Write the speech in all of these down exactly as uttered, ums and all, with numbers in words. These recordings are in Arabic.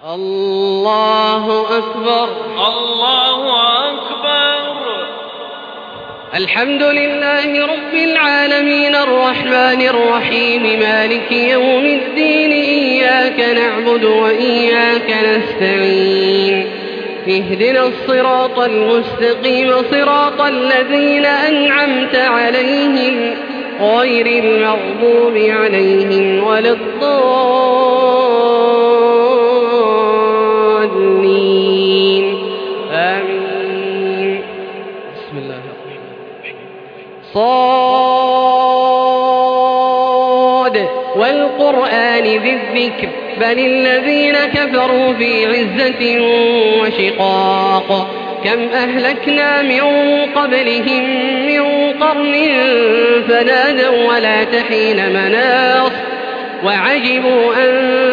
الله أكبر. الله أكبر. الحمد لله رب العالمين الرحمن الرحيم مالك يوم الدين إياك نعبد وإياك نستعين اهدنا الصراط المستقيم صراط الذين أنعمت عليهم غير المغضوب عليهم ولا الضالين آمين. بسم الله الرحمن الرحيم. صاد والقرآن ذي الذكر بل الذين كفروا في عزة وشقاق كم أهلكنا من قبلهم من قرن فنادوا ولا تحين مناص وعجبوا أن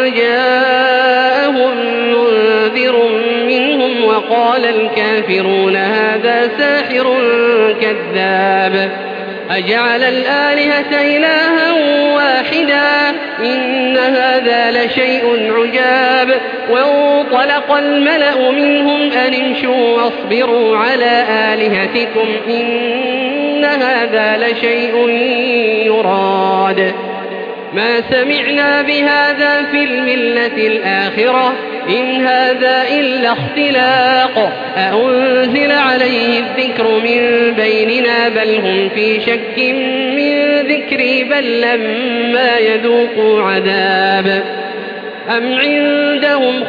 جاءهم منذر منهم وقال الكافرون هذا ساحر كذاب أجعل الآلهة إلها واحدا إن هذا لشيء عجاب وانطلق الملأ منهم أن امشوا واصبروا على آلهتكم إن هذا لشيء يراد ما سمعنا بهذا في الملة الآخرة إن هذا إلا اختلاق أأنزل عليه الذكر من بيننا بل هم في شك من ذكري بل لما يذوقوا عذاب أم عندهم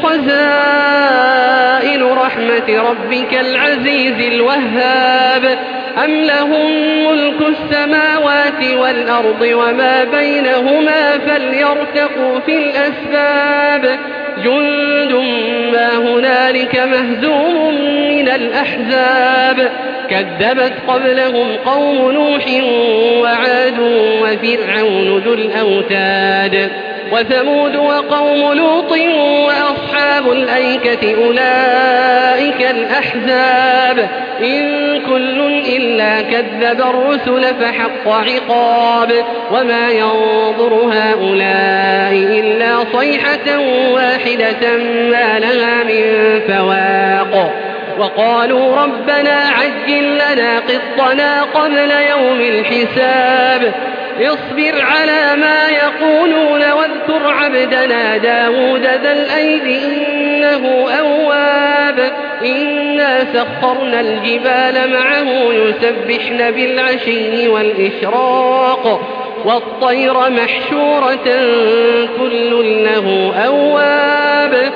خزائن رحمة ربك العزيز الوهاب أم لهم ملك السماوات والأرض وما بينهما فليرتقوا في الأسباب جند ما هنالك مهزوم من الأحزاب كذبت قبلهم قوم نوح وعاد وفرعون ذو الأوتاد وثمود وقوم لوط وأصحاب الأيكة أولئك الأحزاب إن كل إلا كذب الرسل فحق عقاب وما ينظر هؤلاء إلا صيحة واحدة ما لها من فواق وقالوا ربنا عجل لنا قطنا قبل يوم الحساب اصبر على ما يقولون واذكر عبدنا داود ذا الأيد إنه أواب إنا سخرنا الجبال معه يسبحن بالعشي والإشراق والطير محشورة كل له أواب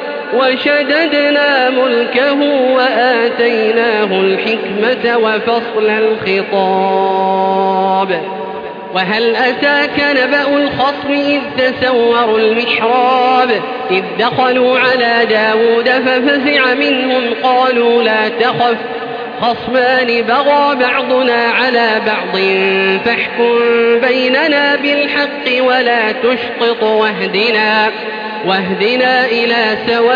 وشددنا ملكه وآتيناه الحكمة وفصل الخطاب وهل أتاك نبأ الخصم إذ تسوروا المحراب إذ دخلوا على داود ففزع منهم قالوا لا تخف خصمان بغى بعضنا على بعض فاحكم بيننا بالحق ولا تشطط واهدنا واهدنا إلى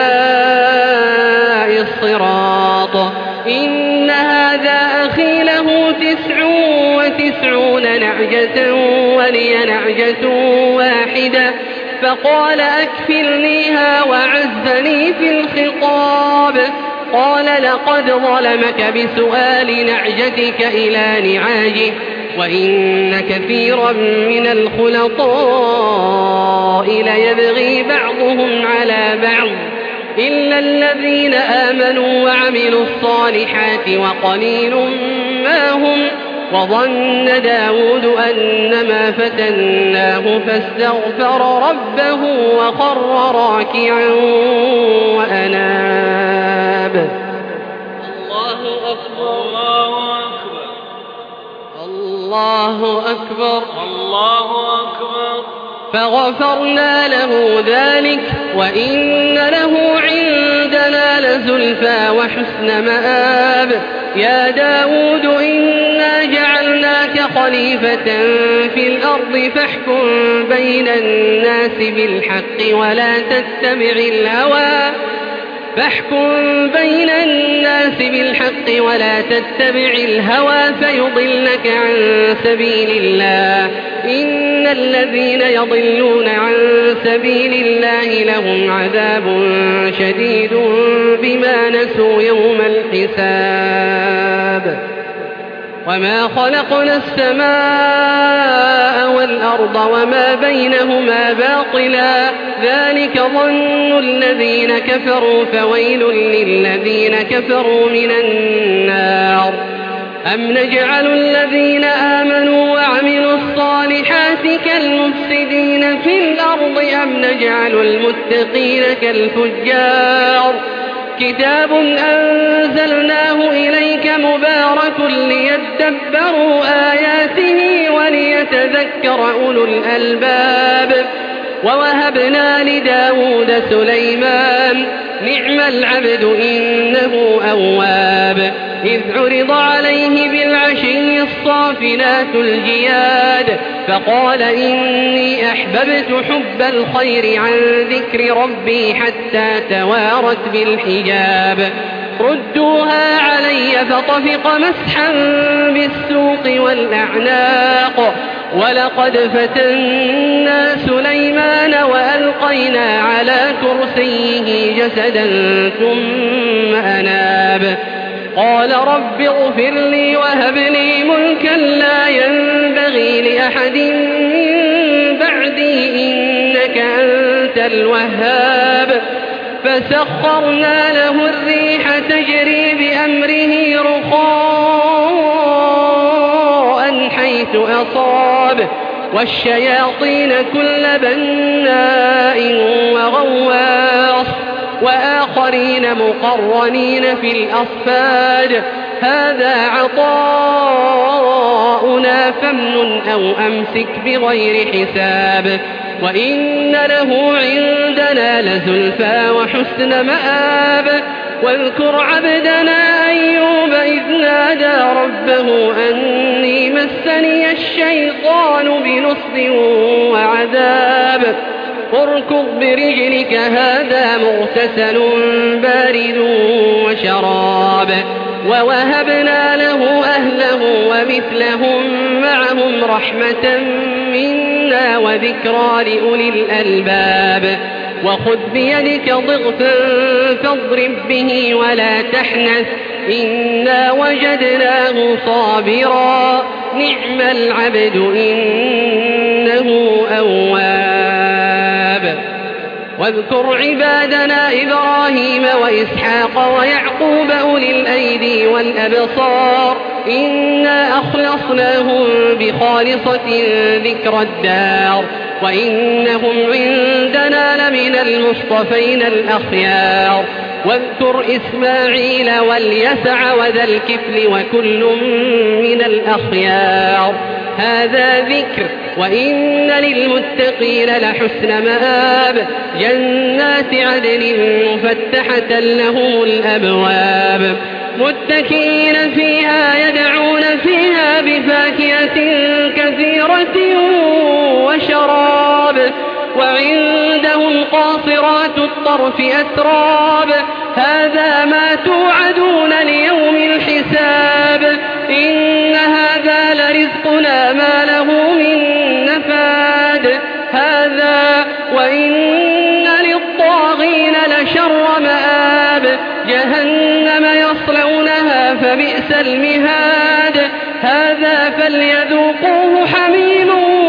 سواء الصراط إن هذا أخي له تسع وتسعون نعجة ولي نعجة واحدة فقال أكفلنيها وعزني في الخطاب قال لقد ظلمك بسؤال نعجتك إلى نعاجه وإن كثيرا من الخلطاء ليبغي بعضهم على بعض إلا الذين آمنوا وعملوا الصالحات وقليل ما هم وظن داود أنما فتناه فاستغفر ربه وخر راكعا وأناب. الله أكبر. الله أكبر. الله أكبر. فغفرنا له ذلك وإن له عندنا لزلفى وحسن مآب. يا داود إنا جعلناك خليفة في الأرض فاحكم بين الناس بالحق ولا تتبع الهوى فاحكم بين الناس بالحق ولا تتبع الهوى فيضلك عن سبيل الله إن الذين يضلون عن سبيل الله لهم عذاب شديد بما نسوا يوم الحساب وما خلقنا السماء والأرض وما بينهما باطلا ذلك ظن الذين كفروا فويل للذين كفروا من النار أم نجعل الذين آمنوا وعملوا الصالحات كالمفسدين في الأرض أم نجعل المتقين كالفجار كتاب أنزلناه إليك مبارك ليدبروا آياته وليتذكر أولو الألباب ووهبنا لداود سليمان نعم العبد إنه أواب إذ عرض عليه بالعشي الصافنات الجياد فقال إني أحببت حب الخير عن ذكر ربي حتى توارت بالحجاب ردوها علي فطفق مسحا بالسوق والأعناق ولقد فتنا سليمان وألقينا على كرسيه جسدا ثم أناب قال رب اغفر لي وهب لي ملكا لا ينبغي لأحد من بعدي إنك أنت الوهاب فسخرنا له الريح تجري بأمره رخاء حيث أصاب والشياطين كل بناء وغواص وآخرين مقرنين في الأصفاد هذا عطاؤنا فامنن أو أمسك بغير حساب وإن له عندنا لزلفى وحسن مآب واذكر عبدنا أيوب إذ نادى ربه أني مسني الشيطان بنصب وعذاب اركض برجلك هذا مغتسل بارد وشراب ووهبنا له أهله ومثلهم معهم رحمة منا وذكرى لأولي الألباب وخذ بيدك ضغثا فاضرب به ولا تحنث إنا وجدناه صابرا نعم العبد إنه أواب واذكر عبادنا إبراهيم وإسحاق ويعقوب أولي الأيدي والأبصار إنا أخلصناهم بخالصة ذكر الدار وإنهم عندنا لمن المصطفين الأخيار واذكر إسماعيل واليسع وذا الكفل وكل من الأخيار هذا ذكر وإن للمتقين لحسن مآب جنات عدن مفتحة لهم الأبواب متكئين فيها يدعون فيها بفاكهة كثيرة وشراب وعندهم قاصرات الطرف أتراب هذا ما توعدون ليوم الحساب إن هذا لرزقنا ما له من نفاد هذا وإن للطاغين لشر مآب جهنم يصلونها فبئس المهاد هذا فليذوقوه حميم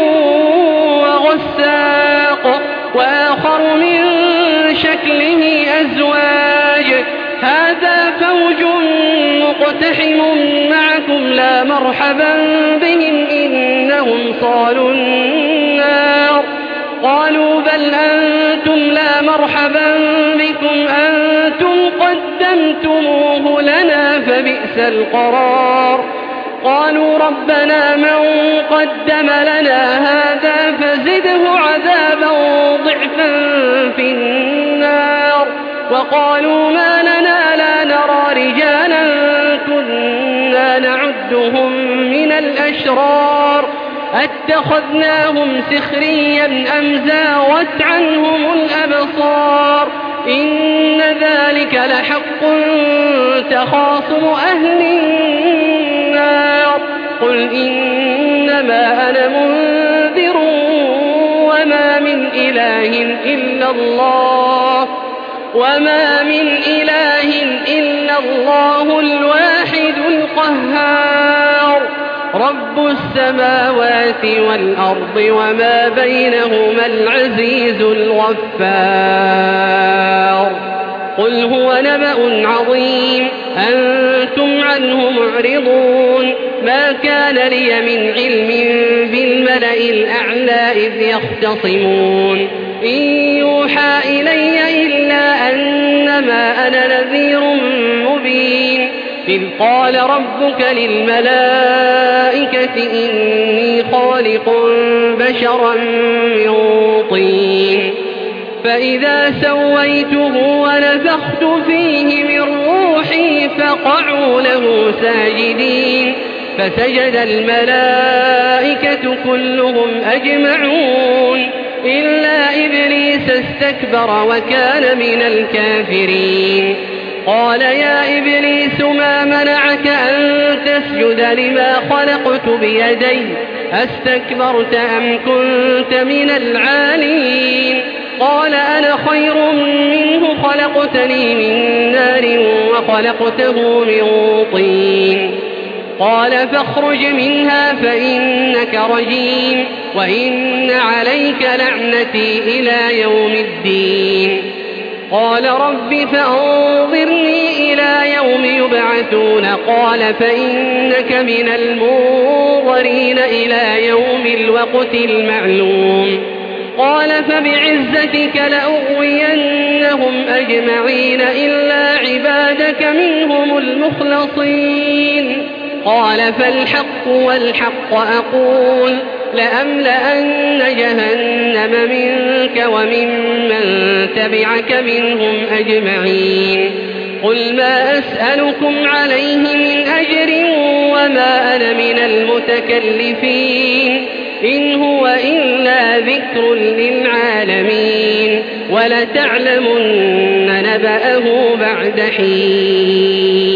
وغساق وآخر من شكله أزواج هذا فوج مقتحم معكم لا مرحبا بهم إنهم صالوا النار قالوا بل أنتم لا مرحبا بكم أنتم قدمتموه لنا فبئس القرار قالوا ربنا من قدم لنا هذا فزده عذابا ضعفا في النار وقالوا ما لنا لا نرى رجالا كنا نعدهم من الأشرار أتخذناهم سخريا أم زاغت عنهم الأبصار إن ذلك عليك لحق تخاصم أهل النار قل إنما أنا منذر وما من إله إلا الله وما من إله إلا الله الواحد القهار رب السماوات والأرض وما بينهما العزيز الغفار قل هو نبأ عظيم أنتم عنه معرضون ما كان لي من علم بالملأ الأعلى إذ يختصمون إن يوحى إلي إلا أنما أنا نذير مبين إذ قال ربك للملائكة إني خالق بشرا من طين فإذا سويته ونفخت فيه من روحي فقعوا له ساجدين فسجد الملائكة كلهم أجمعون إلا إبليس استكبر وكان من الكافرين قال يا إبليس ما منعك أن تسجد لما خلقت بيدي أستكبرت أم كنت من العالين قال أنا خير منه خلقتني من نار وخلقته من طين قال فاخرج منها فإنك رجيم وإن عليك لعنتي إلى يوم الدين قال رب فأنظرني إلى يوم يبعثون قال فإنك من المنظرين إلى يوم الوقت المعلوم قال فبعزتك لأغوينهم أجمعين إلا عبادك منهم المخلصين قال فالحق والحق أقول لأملأن جهنم منك وممن تبعك منهم أجمعين قل ما أسألكم عليه من أجر وما أنا من المتكلفين إن هو إلا ذكر للعالمين ولتعلمن نبأه بعد حين